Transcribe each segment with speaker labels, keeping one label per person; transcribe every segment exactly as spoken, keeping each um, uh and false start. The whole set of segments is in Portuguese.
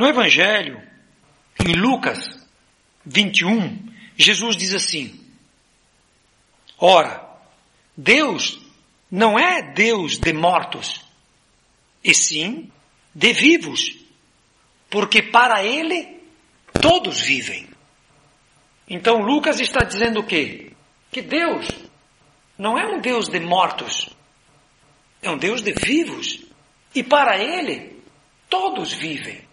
Speaker 1: No Evangelho, em Lucas vinte e um, Jesus diz assim: ora, Deus não é Deus de mortos, e sim de vivos, porque para Ele todos vivem. Então Lucas está dizendo o quê? Que Deus não é um Deus de mortos, é um Deus de vivos, e para Ele todos vivem.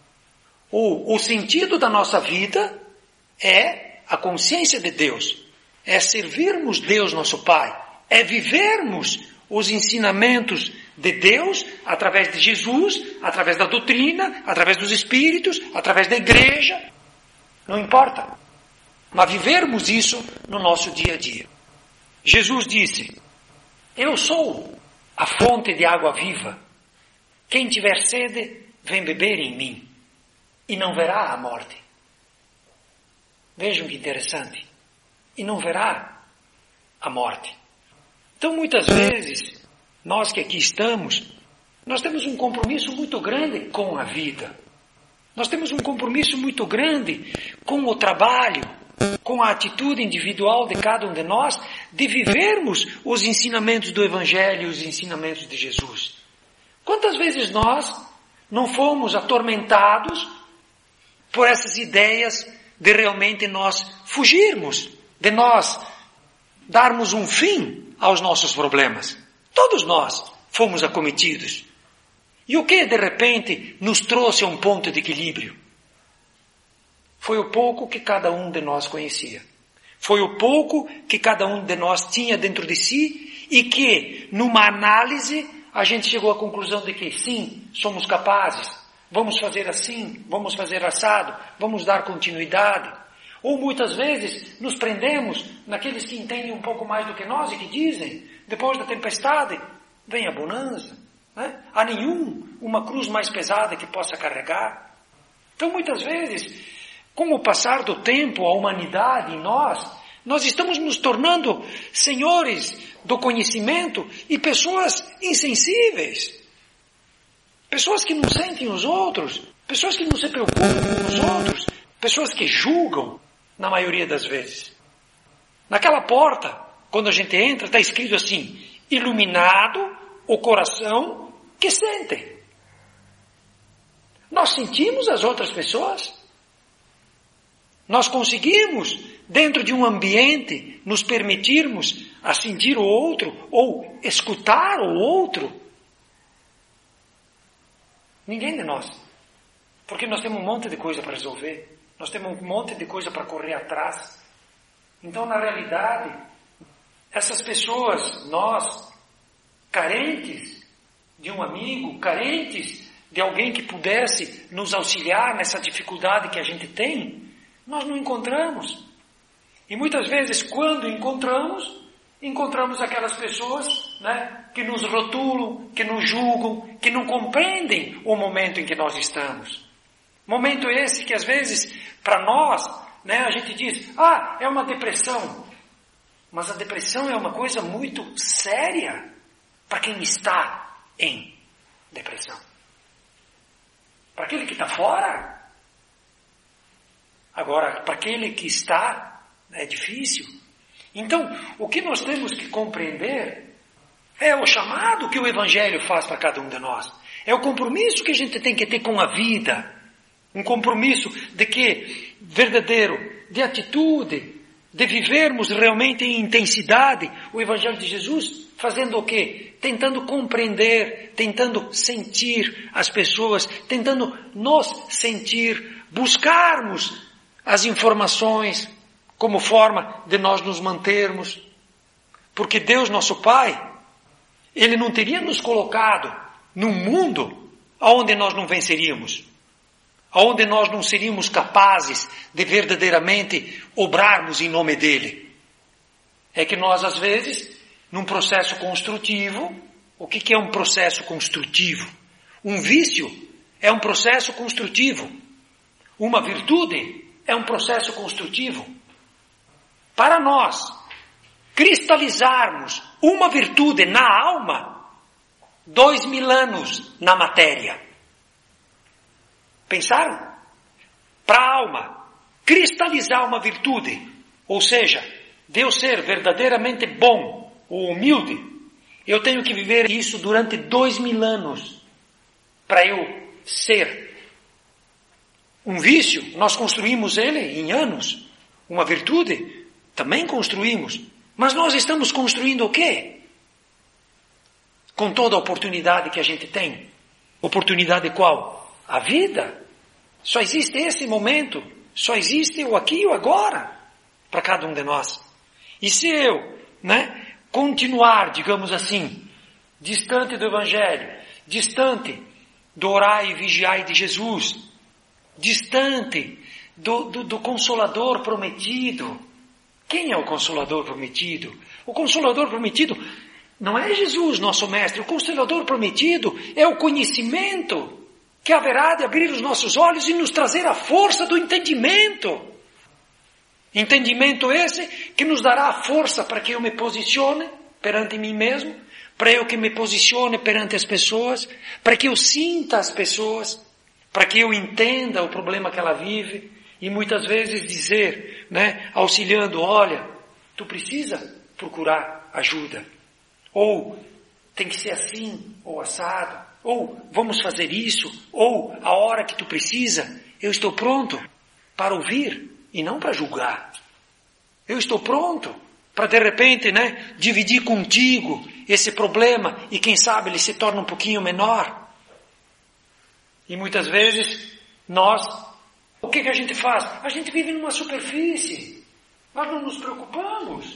Speaker 1: O, o sentido da nossa vida é a consciência de Deus, é servirmos Deus nosso Pai, é vivermos os ensinamentos de Deus através de Jesus, através da doutrina, através dos Espíritos, através da igreja, não importa, mas vivermos isso no nosso dia a dia. Jesus disse: eu sou a fonte de água viva, quem tiver sede, vem beber em mim, e não verá a morte. Vejam que interessante, e não verá a morte. Então, muitas vezes, nós que aqui estamos, nós temos um compromisso muito grande com a vida. Nós temos um compromisso muito grande com o trabalho, com a atitude individual de cada um de nós, de vivermos os ensinamentos do Evangelho e os ensinamentos de Jesus. Quantas vezes nós não fomos atormentados por essas ideias de realmente nós fugirmos, de nós darmos um fim aos nossos problemas? Todos nós fomos acometidos. E o que de repente nos trouxe a um ponto de equilíbrio? Foi o pouco que cada um de nós conhecia. Foi o pouco que cada um de nós tinha dentro de si e que, numa análise, a gente chegou à conclusão de que sim, somos capazes, vamos fazer assim, vamos fazer assado, vamos dar continuidade. Ou muitas vezes nos prendemos naqueles que entendem um pouco mais do que nós e que dizem: depois da tempestade vem a bonança. Né? Há nenhum, uma cruz mais pesada que possa carregar. Então muitas vezes, com o passar do tempo, a humanidade em nós, nós estamos nos tornando senhores do conhecimento e pessoas insensíveis. Pessoas que não sentem os outros, pessoas que não se preocupam com os outros, pessoas que julgam, na maioria das vezes. Naquela porta, quando a gente entra, está escrito assim: iluminado o coração que sente. Nós sentimos as outras pessoas? Nós conseguimos, dentro de um ambiente, nos permitirmos a sentir o outro ou escutar o outro? Ninguém de nós. Porque nós temos um monte de coisa para resolver. Nós temos um monte de coisa para correr atrás. Então, na realidade, essas pessoas, nós, carentes de um amigo, carentes de alguém que pudesse nos auxiliar nessa dificuldade que a gente tem, nós não encontramos. E muitas vezes, quando encontramos, encontramos aquelas pessoas, né, que nos rotulam, que nos julgam, que não compreendem o momento em que nós estamos. Momento esse que às vezes, para nós, né, a gente diz: ah, é uma depressão. Mas a depressão é uma coisa muito séria para quem está em depressão. Para aquele que está fora. Agora, para aquele que está, é difícil. Então, o que nós temos que compreender é o chamado que o Evangelho faz para cada um de nós. É o compromisso que a gente tem que ter com a vida. Um compromisso de que, verdadeiro, de atitude, de vivermos realmente em intensidade o Evangelho de Jesus, fazendo o quê? Tentando compreender, tentando sentir as pessoas, tentando nos sentir, buscarmos as informações como forma de nós nos mantermos. Porque Deus, nosso Pai, Ele não teria nos colocado num mundo onde nós não venceríamos, onde nós não seríamos capazes de verdadeiramente obrarmos em nome dEle. É que nós, às vezes, num processo construtivo, o que que é um processo construtivo? Um vício é um processo construtivo. Uma virtude é um processo construtivo. Para nós cristalizarmos uma virtude na alma, dois mil anos na matéria. Pensaram? Para a alma cristalizar uma virtude, ou seja, de eu ser verdadeiramente bom ou humilde, eu tenho que viver isso durante dois mil anos para eu ser. Um vício, nós construímos ele em anos. Uma virtude, também construímos. Mas nós estamos construindo o quê? Com toda a oportunidade que a gente tem. Oportunidade qual? A vida. Só existe esse momento. Só existe o aqui e o agora para cada um de nós. E se eu, né, continuar, digamos assim, distante do Evangelho, distante do orar e vigiar de Jesus, distante do, do, do Consolador prometido. Quem é o Consolador prometido? O Consolador prometido não é Jesus, nosso Mestre. O Consolador prometido é o conhecimento que haverá de abrir os nossos olhos e nos trazer a força do entendimento. Entendimento esse que nos dará a força para que eu me posicione perante mim mesmo, para eu que me posicione perante as pessoas, para que eu sinta as pessoas, para que eu entenda o problema que ela vive e muitas vezes dizer, né, auxiliando, olha, tu precisa procurar ajuda, ou tem que ser assim, ou assado, ou vamos fazer isso, ou a hora que tu precisa, eu estou pronto para ouvir e não para julgar. Eu estou pronto para de repente, né, dividir contigo esse problema e quem sabe ele se torna um pouquinho menor. E muitas vezes nós, o que que a gente faz? A gente vive numa superfície. Nós não nos preocupamos.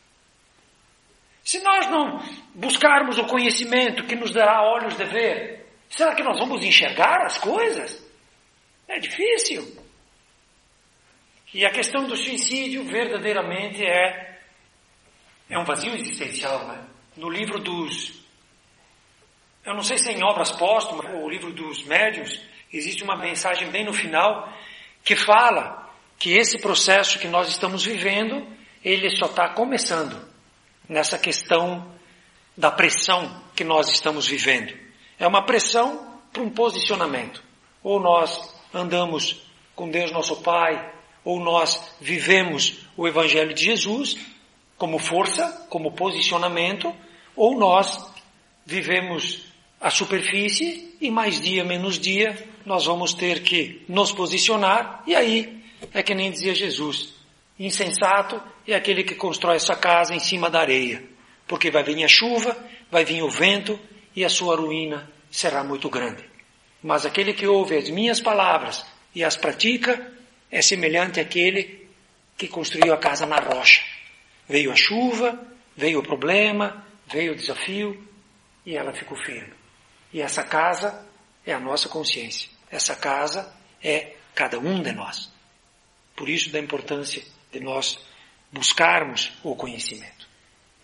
Speaker 1: Se nós não buscarmos o conhecimento que nos dará olhos de ver, será que nós vamos enxergar as coisas? É difícil. E a questão do suicídio verdadeiramente é, é um vazio existencial, né? No livro dos, eu não sei se é em Obras Póstumas, ou o livro dos Médiuns, existe uma mensagem bem no final que fala que esse processo que nós estamos vivendo, ele só está começando nessa questão da pressão que nós estamos vivendo. É uma pressão para um posicionamento. Ou nós andamos com Deus nosso Pai, ou nós vivemos o Evangelho de Jesus como força, como posicionamento, ou nós vivemos a superfície e mais dia menos dia nós vamos ter que nos posicionar, e aí é que nem dizia Jesus, insensato é aquele que constrói essa casa em cima da areia, porque vai vir a chuva, vai vir o vento e a sua ruína será muito grande. Mas aquele que ouve as minhas palavras e as pratica é semelhante àquele que construiu a casa na rocha. Veio a chuva, veio o problema, veio o desafio e ela ficou firme. E essa casa é a nossa consciência. Essa casa é cada um de nós. Por isso da importância de nós buscarmos o conhecimento.